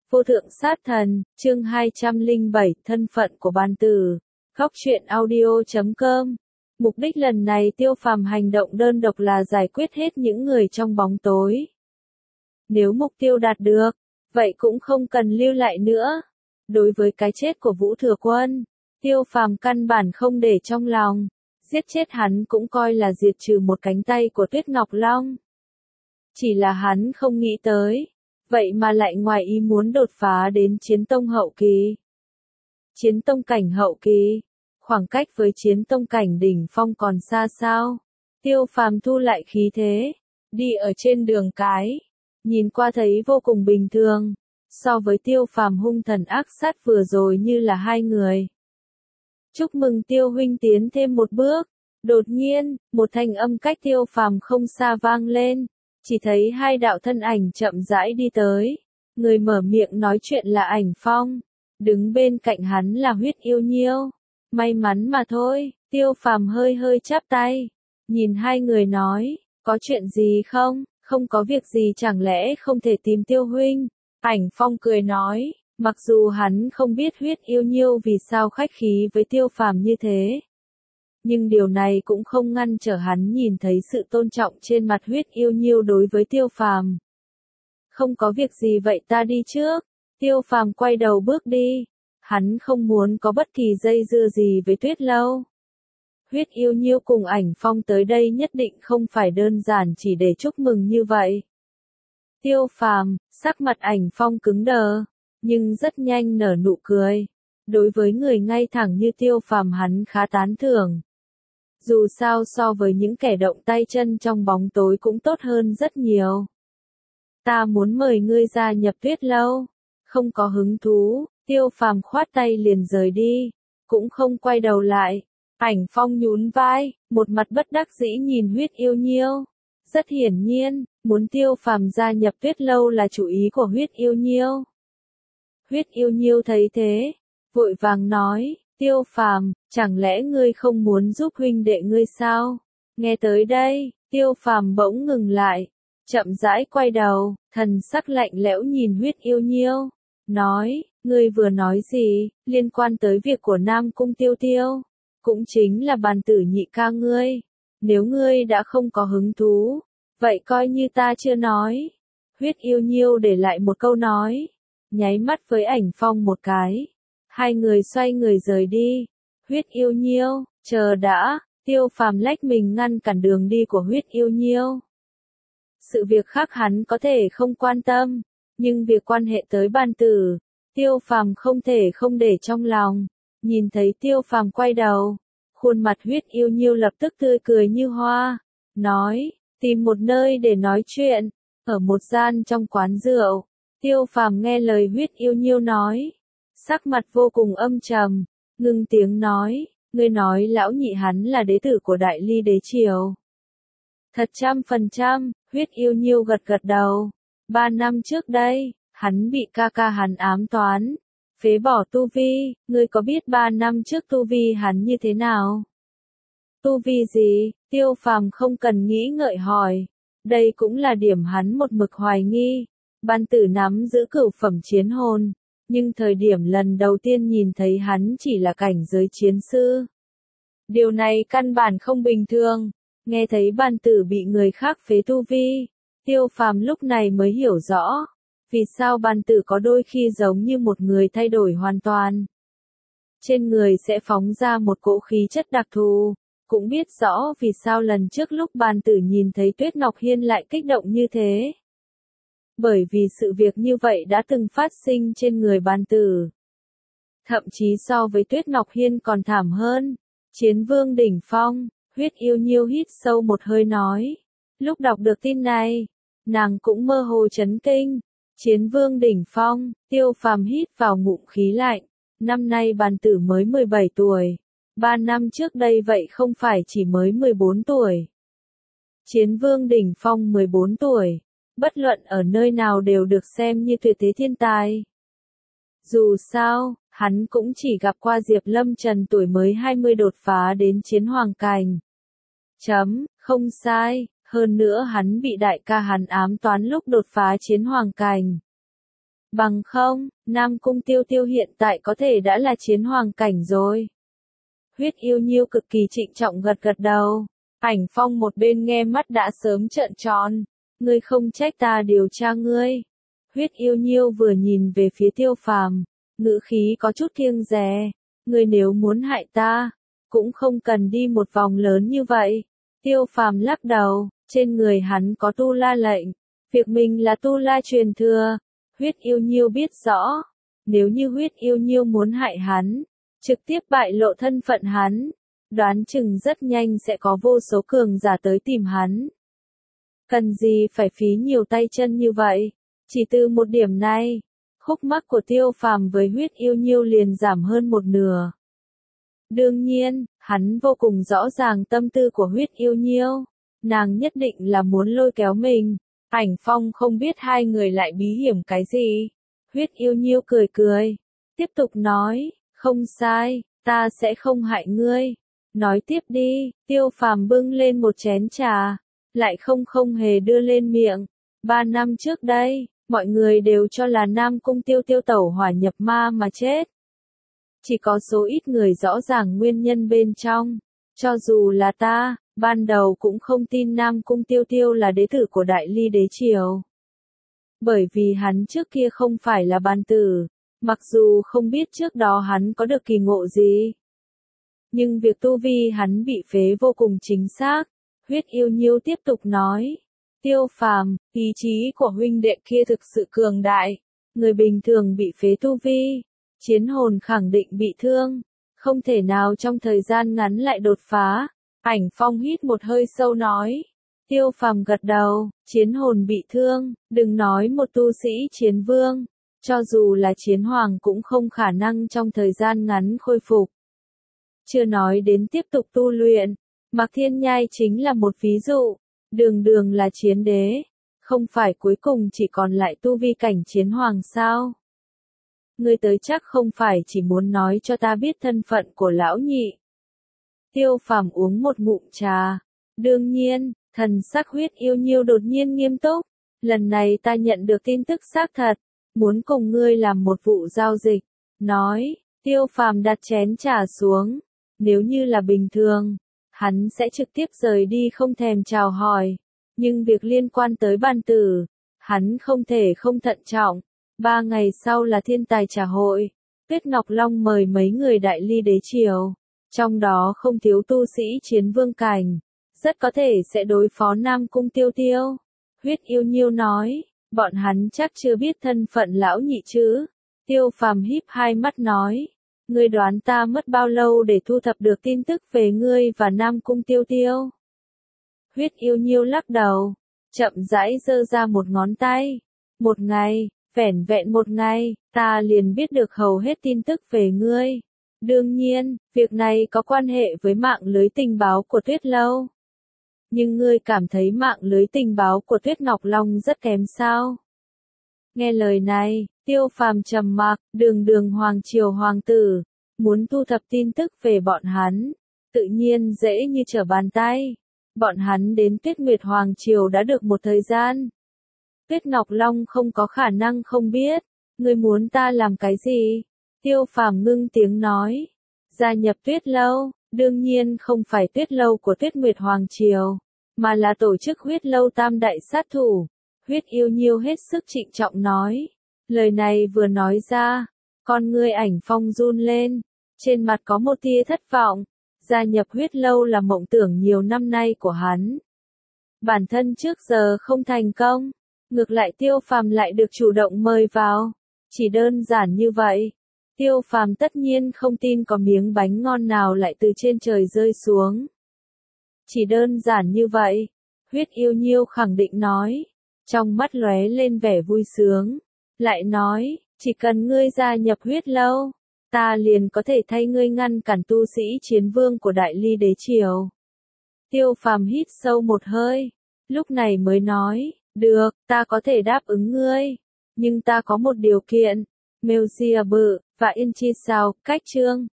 Vô thượng sát thần, chương 207, thân phận của bàn tử. Góc truyện audio.com. Mục đích lần này Tiêu Phàm hành động đơn độc là giải quyết hết những người trong bóng tối. Nếu mục tiêu đạt được, vậy cũng không cần lưu lại nữa. Đối với cái chết của Vũ Thừa Quân, Tiêu Phàm căn bản không để trong lòng. Giết chết hắn cũng coi là diệt trừ một cánh tay của Tuyết Ngọc Long. Chỉ là hắn không nghĩ tới, vậy mà lại ngoài ý muốn đột phá đến chiến tông hậu kỳ. Chiến tông cảnh hậu kỳ, khoảng cách với chiến tông cảnh đỉnh phong còn xa sao? Tiêu Phàm thu lại khí thế, đi ở trên đường cái, nhìn qua thấy vô cùng bình thường, so với Tiêu Phàm hung thần ác sát vừa rồi như là hai người. Chúc mừng Tiêu huynh tiến thêm một bước. Đột nhiên, một thanh âm cách Tiêu Phàm không xa vang lên. Chỉ thấy hai đạo thân ảnh chậm rãi đi tới. Người mở miệng nói chuyện là Ảnh Phong. Đứng bên cạnh hắn là Huyết Yêu Nhiêu. May mắn mà thôi, Tiêu Phàm hơi hơi chắp tay. Nhìn hai người nói, có chuyện gì không? Không có việc gì, chẳng lẽ không thể tìm Tiêu huynh? Ảnh Phong cười nói, mặc dù hắn không biết Huyết Yêu Nhiêu vì sao khách khí với Tiêu Phàm như thế. Nhưng điều này cũng không ngăn trở hắn nhìn thấy sự tôn trọng trên mặt Huyết Yêu Nhiêu đối với Tiêu Phàm. Không có việc gì vậy ta đi trước. Tiêu Phàm quay đầu bước đi. Hắn không muốn có bất kỳ dây dưa gì với Tuyết Lâu. Huyết Yêu Nhiêu cùng Ảnh Phong tới đây nhất định không phải đơn giản chỉ để chúc mừng như vậy. Tiêu Phàm, sắc mặt Ảnh Phong cứng đờ, nhưng rất nhanh nở nụ cười. Đối với người ngay thẳng như Tiêu Phàm hắn khá tán thưởng. Dù sao so với những kẻ động tay chân trong bóng tối cũng tốt hơn rất nhiều. Ta muốn mời ngươi gia nhập Tuyết Lâu. Không có hứng thú, Tiêu Phàm khoát tay liền rời đi, cũng không quay đầu lại. Ảnh Phong nhún vai, một mặt bất đắc dĩ nhìn Huyết Yêu Nhiêu. Rất hiển nhiên, muốn Tiêu Phàm gia nhập Tuyết Lâu là chủ ý của Huyết Yêu Nhiêu. Huyết Yêu Nhiêu thấy thế, vội vàng nói, Tiêu Phàm, chẳng lẽ ngươi không muốn giúp huynh đệ ngươi sao? Nghe tới đây, Tiêu Phàm bỗng ngừng lại, chậm rãi quay đầu, thần sắc lạnh lẽo nhìn Huyết Yêu Nhiêu, nói, ngươi vừa nói gì, liên quan tới việc của Nam Cung Tiêu Tiêu, cũng chính là bàn tử nhị ca ngươi. Nếu ngươi đã không có hứng thú, vậy coi như ta chưa nói. Huyết Yêu Nhiêu để lại một câu nói, nháy mắt với Ảnh Phong một cái. Hai người xoay người rời đi. Huyết Yêu Nhiêu, chờ đã. Tiêu Phàm lách mình ngăn cản đường đi của Huyết Yêu Nhiêu. Sự việc khác hắn có thể không quan tâm, nhưng việc quan hệ tới bàn tử, Tiêu Phàm không thể không để trong lòng. Nhìn thấy Tiêu Phàm quay đầu, khuôn mặt Huyết Yêu Nhiêu lập tức tươi cười như hoa, nói, tìm một nơi để nói chuyện. Ở một gian trong quán rượu, Tiêu Phàm nghe lời Huyết Yêu Nhiêu nói, sắc mặt vô cùng âm trầm, ngưng tiếng nói, ngươi nói lão nhị hắn là đế tử của Đại Ly đế triều. Thật 100%, Huyết Yêu Nhiêu gật gật đầu. 3 năm trước đây, hắn bị ca ca hắn ám toán, phế bỏ tu vi. Ngươi có biết 3 năm trước tu vi hắn như thế nào? Tu vi gì? Tiêu Phàm không cần nghĩ ngợi hỏi. Đây cũng là điểm hắn một mực hoài nghi. Bàn tử nắm giữ cửu phẩm chiến hồn, nhưng thời điểm lần đầu tiên nhìn thấy hắn chỉ là cảnh giới chiến sư. Điều này căn bản không bình thường. Nghe thấy bàn tử bị người khác phế tu vi, Tiêu Phàm lúc này mới hiểu rõ, vì sao bàn tử có đôi khi giống như một người thay đổi hoàn toàn. Trên người sẽ phóng ra một cỗ khí chất đặc thù, cũng biết rõ vì sao lần trước lúc bàn tử nhìn thấy Tuyết Ngọc Hiên lại kích động như thế. Bởi vì sự việc như vậy đã từng phát sinh trên người bàn tử. Thậm chí so với Tuyết Ngọc Hiên còn thảm hơn. Chiến vương đỉnh phong. Huyết Yêu Nhiêu hít sâu một hơi nói. Lúc đọc được tin này, nàng cũng mơ hồ chấn kinh. Chiến vương đỉnh phong. Tiêu Phàm hít vào ngụm khí lạnh. Năm nay bàn tử mới 17 tuổi. 3 năm trước đây vậy không phải chỉ mới 14 tuổi. Chiến vương đỉnh phong 14 tuổi. Bất luận ở nơi nào đều được xem như tuyệt thế thiên tài. Dù sao, hắn cũng chỉ gặp qua Diệp Lâm Trần tuổi mới 20 đột phá đến chiến hoàng cảnh. Không sai, hơn nữa hắn bị đại ca hắn ám toán lúc đột phá chiến hoàng cảnh. Bằng không, Nam Cung Tiêu Tiêu hiện tại có thể đã là chiến hoàng cảnh rồi. Huyết Yêu Nhiêu cực kỳ trịnh trọng gật gật đầu. Ảnh Phong một bên nghe mắt đã sớm trợn tròn. Ngươi không trách ta điều tra ngươi. Huyết Yêu Nhiêu vừa nhìn về phía Tiêu Phàm, ngữ khí có chút kiêng dè. Ngươi nếu muốn hại ta, cũng không cần đi một vòng lớn như vậy. Tiêu Phàm lắc đầu, trên người hắn có tu la lệnh. Việc mình là tu la truyền thừa. Huyết Yêu Nhiêu biết rõ. Nếu như Huyết Yêu Nhiêu muốn hại hắn, trực tiếp bại lộ thân phận hắn, đoán chừng rất nhanh sẽ có vô số cường giả tới tìm hắn. Cần gì phải phí nhiều tay chân như vậy? Chỉ từ một điểm này, khúc mắc của Tiêu Phàm với Huyết Yêu Nhiêu liền giảm hơn một nửa. Đương nhiên, hắn vô cùng rõ ràng tâm tư của Huyết Yêu Nhiêu. Nàng nhất định là muốn lôi kéo mình. Ảnh Phong không biết hai người lại bí hiểm cái gì. Huyết Yêu Nhiêu cười cười, tiếp tục nói, không sai, ta sẽ không hại ngươi. Nói tiếp đi. Tiêu Phàm bưng lên một chén trà, lại không hề đưa lên miệng. 3 năm trước đây, mọi người đều cho là Nam Cung Tiêu Tiêu tẩu hỏa nhập ma mà chết. Chỉ có số ít người rõ ràng nguyên nhân bên trong. Cho dù là ta, ban đầu cũng không tin Nam Cung Tiêu Tiêu là đế tử của Đại Ly đế triều. Bởi vì hắn trước kia không phải là ban tử, mặc dù không biết trước đó hắn có được kỳ ngộ gì. Nhưng việc tu vi hắn bị phế vô cùng chính xác. Huyết Yêu Nhiêu tiếp tục nói. Tiêu Phàm, ý chí của huynh đệ kia thực sự cường đại. Người bình thường bị phế tu vi, chiến hồn khẳng định bị thương, không thể nào trong thời gian ngắn lại đột phá. Ảnh Phong hít một hơi sâu nói. Tiêu Phàm gật đầu, chiến hồn bị thương, đừng nói một tu sĩ chiến vương, cho dù là chiến hoàng cũng không khả năng trong thời gian ngắn khôi phục. Chưa nói đến tiếp tục tu luyện, Mạc Thiên Nhai chính là một ví dụ. Đường đường là chiến đế, không phải cuối cùng chỉ còn lại tu vi cảnh chiến hoàng sao? Ngươi tới chắc không phải chỉ muốn nói cho ta biết thân phận của lão nhị. Tiêu Phàm uống một ngụm trà. Đương nhiên, thần sắc Huyết Yêu Nhiêu đột nhiên nghiêm túc. Lần này ta nhận được tin tức xác thật, muốn cùng ngươi làm một vụ giao dịch. Nói, Tiêu Phàm đặt chén trà xuống. Nếu như là bình thường, hắn sẽ trực tiếp rời đi không thèm chào hỏi. Nhưng việc liên quan tới ban tử, hắn không thể không thận trọng. 3 ngày sau là thiên tài trà hội. Tuyết Ngọc Long mời mấy người Đại Ly đế triều, trong đó không thiếu tu sĩ chiến vương cảnh, rất có thể sẽ đối phó Nam Cung Tiêu Tiêu. Huyết Yêu Nhiêu nói, bọn hắn chắc chưa biết thân phận lão nhị chứ. Tiêu Phàm híp hai mắt nói, ngươi đoán ta mất bao lâu để thu thập được tin tức về ngươi và Nam Cung Tiêu Tiêu? Huyết Yêu Nhiêu lắc đầu, chậm rãi giơ ra một ngón tay. 1 ngày, vẻn vẹn 1 ngày, ta liền biết được hầu hết tin tức về ngươi. Đương nhiên, việc này có quan hệ với mạng lưới tình báo của Tuyết Lâu. Nhưng ngươi cảm thấy mạng lưới tình báo của Tuyết Ngọc Long rất kém sao? Nghe lời này, Tiêu Phàm trầm mặc. Đường hoàng triều hoàng tử, muốn thu thập tin tức về bọn hắn, tự nhiên dễ như trở bàn tay. Bọn hắn đến Tuyết Nguyệt hoàng triều đã được một thời gian. Tuyết Ngọc Long không có khả năng không biết. Ngươi muốn ta làm cái gì? Tiêu Phàm ngưng tiếng nói. Gia nhập Tuyết Lâu, đương nhiên không phải Tuyết Lâu của Tuyết Nguyệt hoàng triều, mà là tổ chức Huyết Lâu tam đại sát thủ. Huyết Yêu Nhiêu hết sức trịnh trọng nói. Lời này vừa nói ra, con ngươi Ảnh Phong run lên, trên mặt có một tia thất vọng. Gia nhập Huyết Lâu là mộng tưởng nhiều năm nay của hắn. Bản thân trước giờ không thành công, ngược lại Tiêu Phàm lại được chủ động mời vào. Chỉ đơn giản như vậy. Tiêu Phàm tất nhiên không tin có miếng bánh ngon nào lại từ trên trời rơi xuống. Chỉ đơn giản như vậy. Huyết Yêu Nhiêu khẳng định nói, trong mắt lóe lên vẻ vui sướng. Lại nói, chỉ cần ngươi gia nhập Huyết Lâu, ta liền có thể thay ngươi ngăn cản tu sĩ chiến vương của Đại Ly đế triều. Tiêu Phàm hít sâu một hơi, lúc này mới nói, được, ta có thể đáp ứng ngươi, nhưng ta có một điều kiện. Mèo Ria Bự và Yên Chi Sao, cách chương